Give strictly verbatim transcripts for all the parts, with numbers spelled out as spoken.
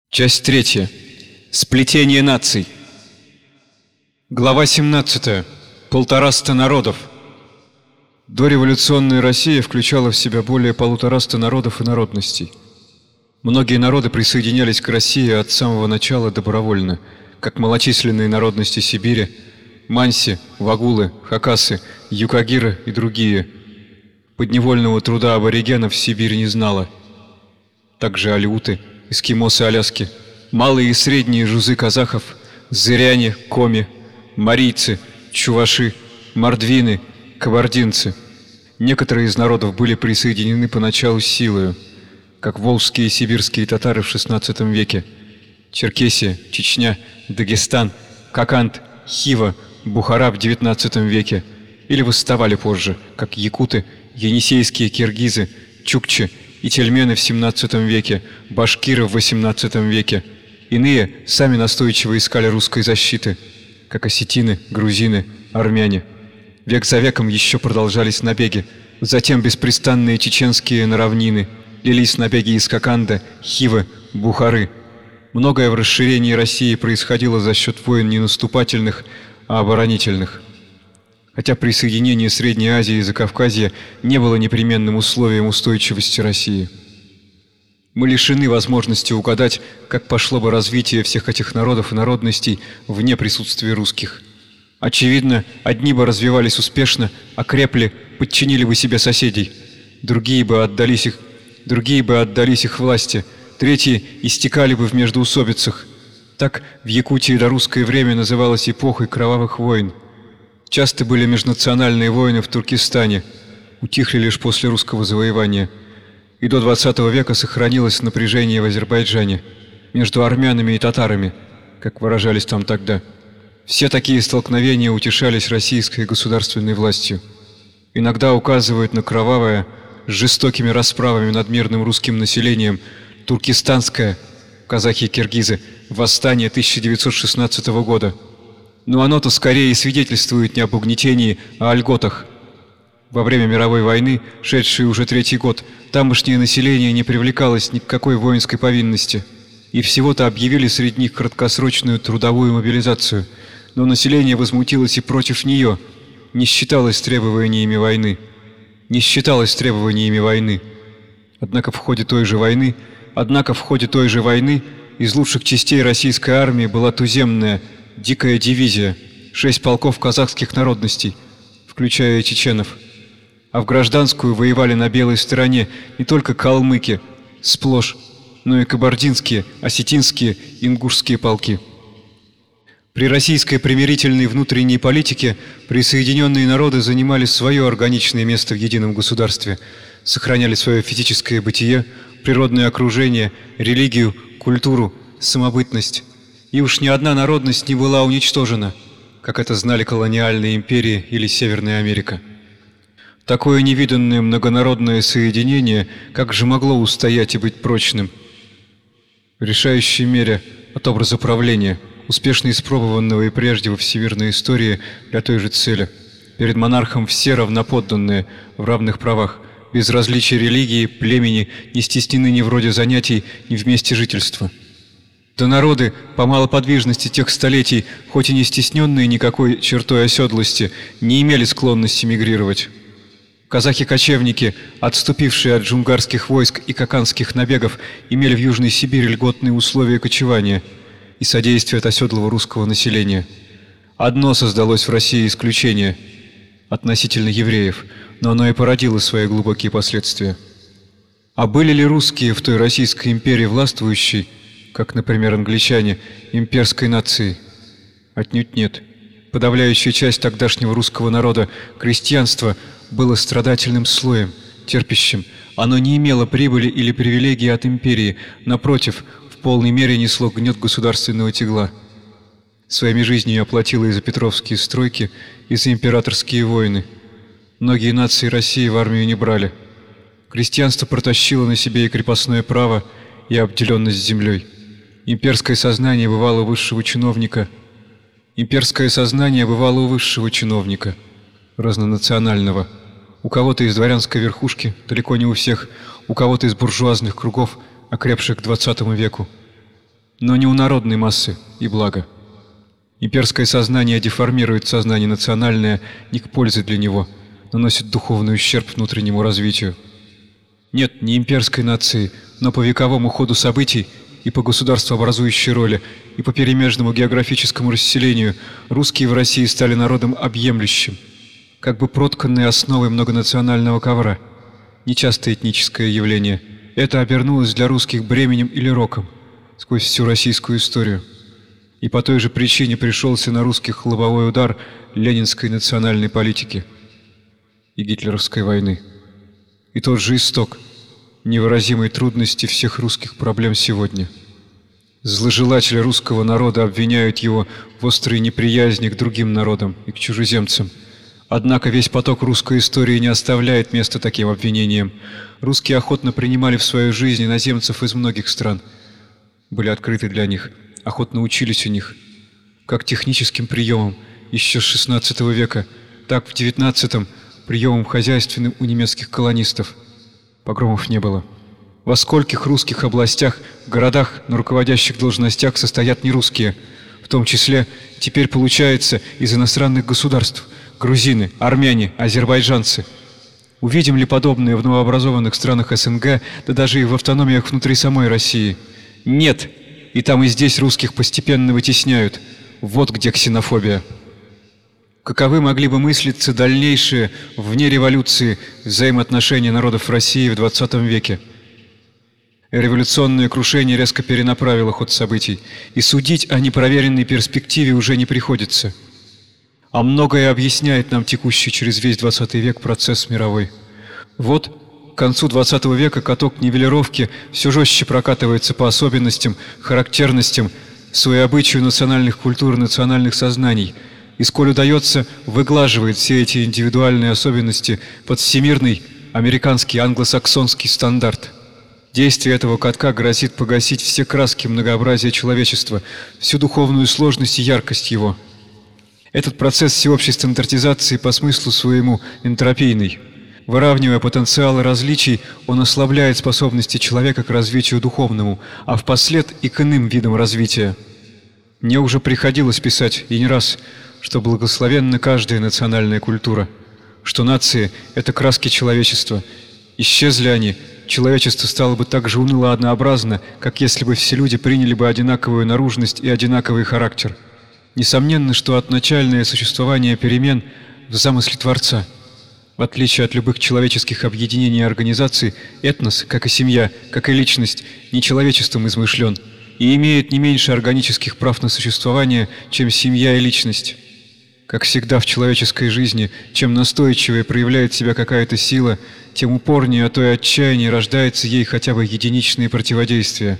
Часть третья. Сплетение наций. Глава семнадцатая. Полтораста народов. Дореволюционная Россия включала в себя более полутораста народов и народностей. Многие народы присоединялись к России от самого начала добровольно, как малочисленные народности Сибири, манси, вагулы, хакасы, юкагиры и другие. Подневольного труда аборигенов Сибирь не знала. Также алеуты, эскимосы Аляски, малые и средние жузы казахов, зыряне, коми, марийцы, чуваши, мордвины, кабардинцы. Некоторые из народов были присоединены поначалу силою, как волжские и сибирские татары в шестнадцатом веке, Черкесия, Чечня, Дагестан, Коканд, Хива, Бухара в девятнадцатом веке, или восставали позже, как якуты, енисейские киргизы, чукчи и тельмены в семнадцатом веке, башкиры в восемнадцатом веке. Иные сами настойчиво искали русской защиты, как осетины, грузины, армяне. Век за веком еще продолжались набеги, затем беспрестанные чеченские на равнины, лились набеги из Коканда, Хивы, Бухары. Многое в расширении России происходило за счет войн не наступательных, а оборонительных. Хотя присоединение Средней Азии и Закавказья не было непременным условием устойчивости России. Мы лишены возможности угадать, как пошло бы развитие всех этих народов и народностей вне присутствия русских. Очевидно, одни бы развивались успешно, окрепли, подчинили бы себе соседей, другие бы отдались их, другие бы отдались их власти, третьи истекали бы в междоусобицах. Так в Якутии до русское время называлось эпохой кровавых войн. Часто были межнациональные войны в Туркестане, утихли лишь после русского завоевания. И до двадцатого века сохранилось напряжение в Азербайджане между армянами и татарами, как выражались там тогда. Все такие столкновения утешались российской государственной властью. Иногда указывают на кровавое, с жестокими расправами над мирным русским населением, туркестанское, казахи и киргизы, восстание тысяча девятьсот шестнадцатого года. Но оно-то скорее свидетельствует не об угнетении, а о льготах. Во время мировой войны, шедшей уже третий год, тамошнее население не привлекалось ни к какой воинской повинности, и всего-то объявили среди них краткосрочную трудовую мобилизацию, но население возмутилось и против нее, не считалось требованиями войны. Не считалось требованиями войны. Однако в ходе той же войны, однако в ходе той же войны из лучших частей российской армии была туземная, дикая дивизия, шесть полков казахских народностей, включая чеченов. А в гражданскую воевали на белой стороне не только калмыки, сплошь, но и кабардинские, осетинские, ингушские полки. При российской примирительной внутренней политике присоединенные народы занимали свое органичное место в едином государстве, сохраняли свое физическое бытие, природное окружение, религию, культуру, самобытность. И уж ни одна народность не была уничтожена, как это знали колониальные империи или Северная Америка. Такое невиданное многонародное соединение как же могло устоять и быть прочным? В решающей мере от образа правления, успешно испробованного и прежде во всемирной истории для той же цели. Перед монархом все равноподданные, в равных правах, без различия религии, племени, не стеснены ни в роде занятий, ни в месте жительства. Да народы, по малоподвижности тех столетий, хоть и не стесненные никакой чертой оседлости, не имели склонности мигрировать. Казахи-кочевники, отступившие от джунгарских войск и коканских набегов, имели в Южной Сибири льготные условия кочевания и содействия от оседлого русского населения. Одно создалось в России исключение относительно евреев, но оно и породило свои глубокие последствия. А были ли русские в той Российской империи властвующей, как, например, англичане, имперской нации? Отнюдь нет. Подавляющая часть тогдашнего русского народа, крестьянство, было страдательным слоем, терпящим. Оно не имело прибыли или привилегий от империи, напротив, в полной мере несло гнет государственного тягла. Своими жизнями оплатило и за петровские стройки, и за императорские войны. Многие нации России в армию не брали. Крестьянство протащило на себе и крепостное право, и обделенность землей. Имперское сознание бывало у высшего чиновника. Имперское сознание бывало у высшего чиновника, разнонационального. У кого-то из дворянской верхушки, далеко не у всех, у кого-то из буржуазных кругов, окрепших к двадцатому веку. но не у народной массы и блага. Имперское сознание деформирует сознание национальное не к пользе для него, наносит духовный ущерб внутреннему развитию. Нет ни имперской нации, но по вековому ходу событий и по государствообразующей роли, и по перемежному географическому расселению русские в России стали народом объемлющим, как бы протканной основой многонационального ковра. Нечастое этническое явление. Это обернулось для русских бременем или роком сквозь всю российскую историю. И по той же причине пришелся на русских лобовой удар ленинской национальной политики и гитлеровской войны. И тот же исток невыразимой трудности всех русских проблем сегодня. Зложелатели русского народа обвиняют его в острой неприязни к другим народам и к чужеземцам. Однако весь поток русской истории не оставляет места таким обвинениям. Русские охотно принимали в свою жизнь иноземцев из многих стран, были открыты для них, охотно учились у них, как техническим приемам еще с шестнадцатого века, так в девятнадцатом приемам хозяйственным у немецких колонистов. Погромов не было. Во скольких русских областях, городах на руководящих должностях состоят нерусские, в том числе, теперь получается, из иностранных государств, грузины, армяне, азербайджанцы. Увидим ли подобное в новообразованных странах СНГ, да даже и в автономиях внутри самой России? Нет, и там и здесь русских постепенно вытесняют. Вот где ксенофобия. Каковы могли бы мыслиться дальнейшие, вне революции, взаимоотношения народов России в двадцатом веке? Революционное крушение резко перенаправило ход событий, и судить о непроверенной перспективе уже не приходится. А многое объясняет нам текущий через весь двадцатый век процесс мировой. Вот, к концу двадцатого века каток нивелировки все жестче прокатывается по особенностям, характерностям, своеобычию национальных культур, национальных сознаний, и, сколь удается, выглаживает все эти индивидуальные особенности под всемирный, американский, англосаксонский стандарт. Действие этого катка грозит погасить все краски многообразия человечества, всю духовную сложность и яркость его. Этот процесс всеобщей стандартизации по смыслу своему энтропийный. Выравнивая потенциалы различий, он ослабляет способности человека к развитию духовному, а впослед и к иным видам развития. Мне уже приходилось писать, и не раз, что благословенна каждая национальная культура, что нации – это краски человечества. Исчезли они, человечество стало бы так же уныло однообразно, как если бы все люди приняли бы одинаковую наружность и одинаковый характер. Несомненно, что отначальное существование перемен в замысле Творца. В отличие от любых человеческих объединений и организаций, этнос, как и семья, как и личность, не человечеством измышлен и имеет не меньше органических прав на существование, чем семья и личность. Как всегда в человеческой жизни, чем настойчивее проявляет себя какая-то сила, тем упорнее, а то и отчаяннее рождается ей хотя бы единичное противодействие.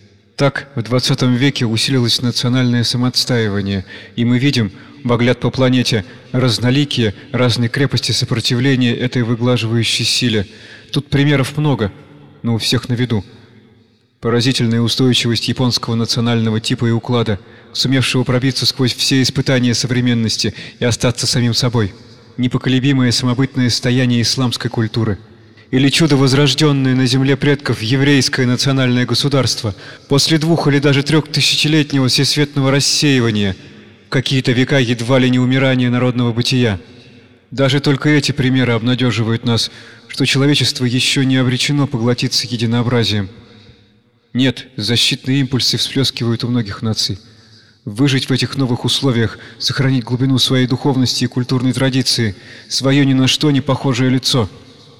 Так в двадцатом веке усилилось национальное самоотстаивание, и мы видим, взгляд по планете, разноликие, разные крепости сопротивления этой выглаживающей силе. Тут примеров много, но у всех на виду. Поразительная устойчивость японского национального типа и уклада, сумевшего пробиться сквозь все испытания современности и остаться самим собой. Непоколебимое самобытное состояние исламской культуры. Или чудо, возрожденное на земле предков еврейское национальное государство, после двух или даже трех тысячелетнего всесветного рассеивания, какие-то века едва ли не умирания народного бытия. Даже только эти примеры обнадеживают нас, что человечество еще не обречено поглотиться единообразием. Нет, защитные импульсы всплескивают у многих наций. Выжить в этих новых условиях, сохранить глубину своей духовности и культурной традиции, свое ни на что не похожее лицо.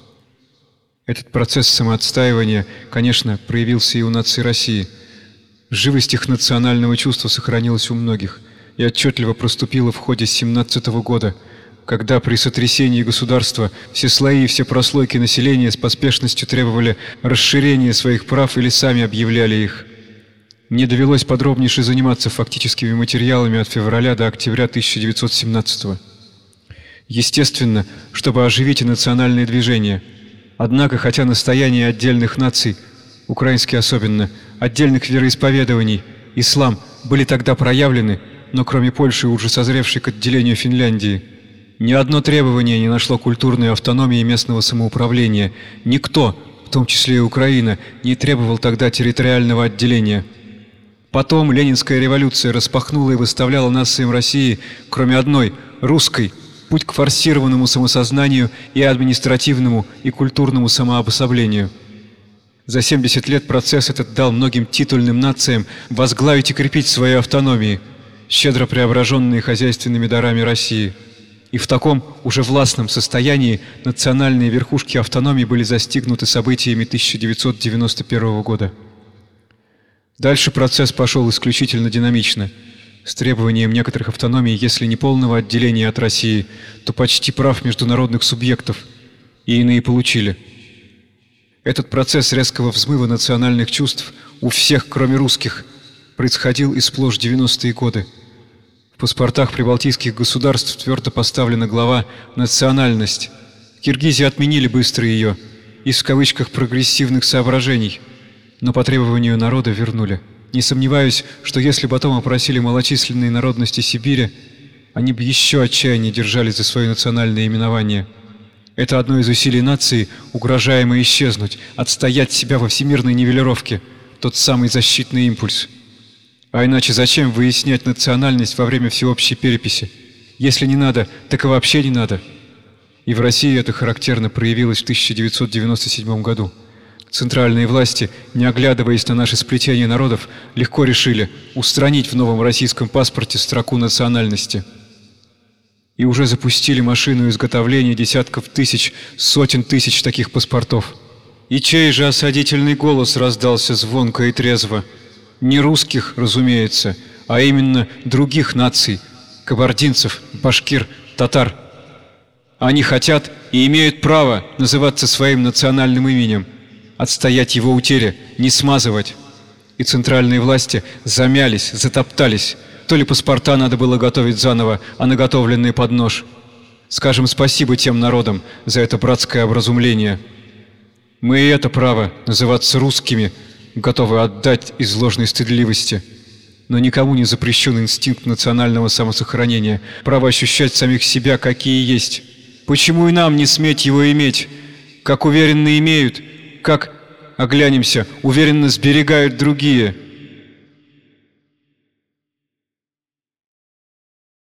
Этот процесс самоотстаивания, конечно, проявился и у наций России. Живость их национального чувства сохранилась у многих и отчетливо проступила в ходе семнадцатого года, когда при сотрясении государства все слои и все прослойки населения с поспешностью требовали расширения своих прав или сами объявляли их. Мне довелось подробнейше заниматься фактическими материалами от февраля до октября тысяча девятьсот семнадцатого. Естественно, чтобы оживить и национальные движения. Однако, хотя настояние отдельных наций, украинские особенно, отдельных вероисповедований, ислам, были тогда проявлены, но кроме Польши, уже созревшей к отделению Финляндии, ни одно требование не нашло культурной автономии местного самоуправления. Никто, в том числе и Украина, не требовал тогда территориального отделения. Потом Ленинская революция распахнула и выставляла нациям России, кроме одной, русской, путь к форсированному самосознанию и административному и культурному самообособлению. За семьдесят лет процесс этот дал многим титульным нациям возглавить и крепить свои автономии, щедро преображенные хозяйственными дарами России. И в таком уже властном состоянии национальные верхушки автономии были застигнуты событиями тысяча девятьсот девяносто первого года. Дальше процесс пошел исключительно динамично, с требованием некоторых автономий, если не полного отделения от России, то почти прав международных субъектов, и иные получили. Этот процесс резкого взмыва национальных чувств у всех, кроме русских, происходил и сплошь в девяностые годы. В паспортах прибалтийских государств твердо поставлена глава «национальность». В Киргизии отменили быстро ее, из в кавычках «прогрессивных соображений», но по требованию народа вернули. Не сомневаюсь, что если бы потом опросили малочисленные народности Сибири, они бы еще отчаяннее держались за свое национальное именование. Это одно из усилий нации, угрожаемо исчезнуть, отстоять себя во всемирной нивелировке, тот самый защитный импульс. А иначе зачем выяснять национальность во время всеобщей переписи? Если не надо, так и вообще не надо. И в России это характерно проявилось в тысяча девятьсот девяносто седьмом году. Центральные власти, не оглядываясь на наши сплетения народов, легко решили устранить в новом российском паспорте строку национальности. И уже запустили машину изготовления десятков тысяч, сотен тысяч таких паспортов. И чей же осадительный голос раздался звонко и трезво? Не русских, разумеется, а именно других наций, кабардинцев, башкир, татар. Они хотят и имеют право называться своим национальным именем, отстоять его утере, не смазывать. И центральные власти замялись, затоптались. То ли паспорта надо было готовить заново, а наготовленные под нож. Скажем спасибо тем народам за это братское образумление. Мы и это право называться русскими готовы отдать из ложной стыдливости. Но никому не запрещен инстинкт национального самосохранения, право ощущать самих себя, какие есть. Почему и нам не сметь его иметь, как уверенно имеют, как, оглянемся, уверенно сберегают другие?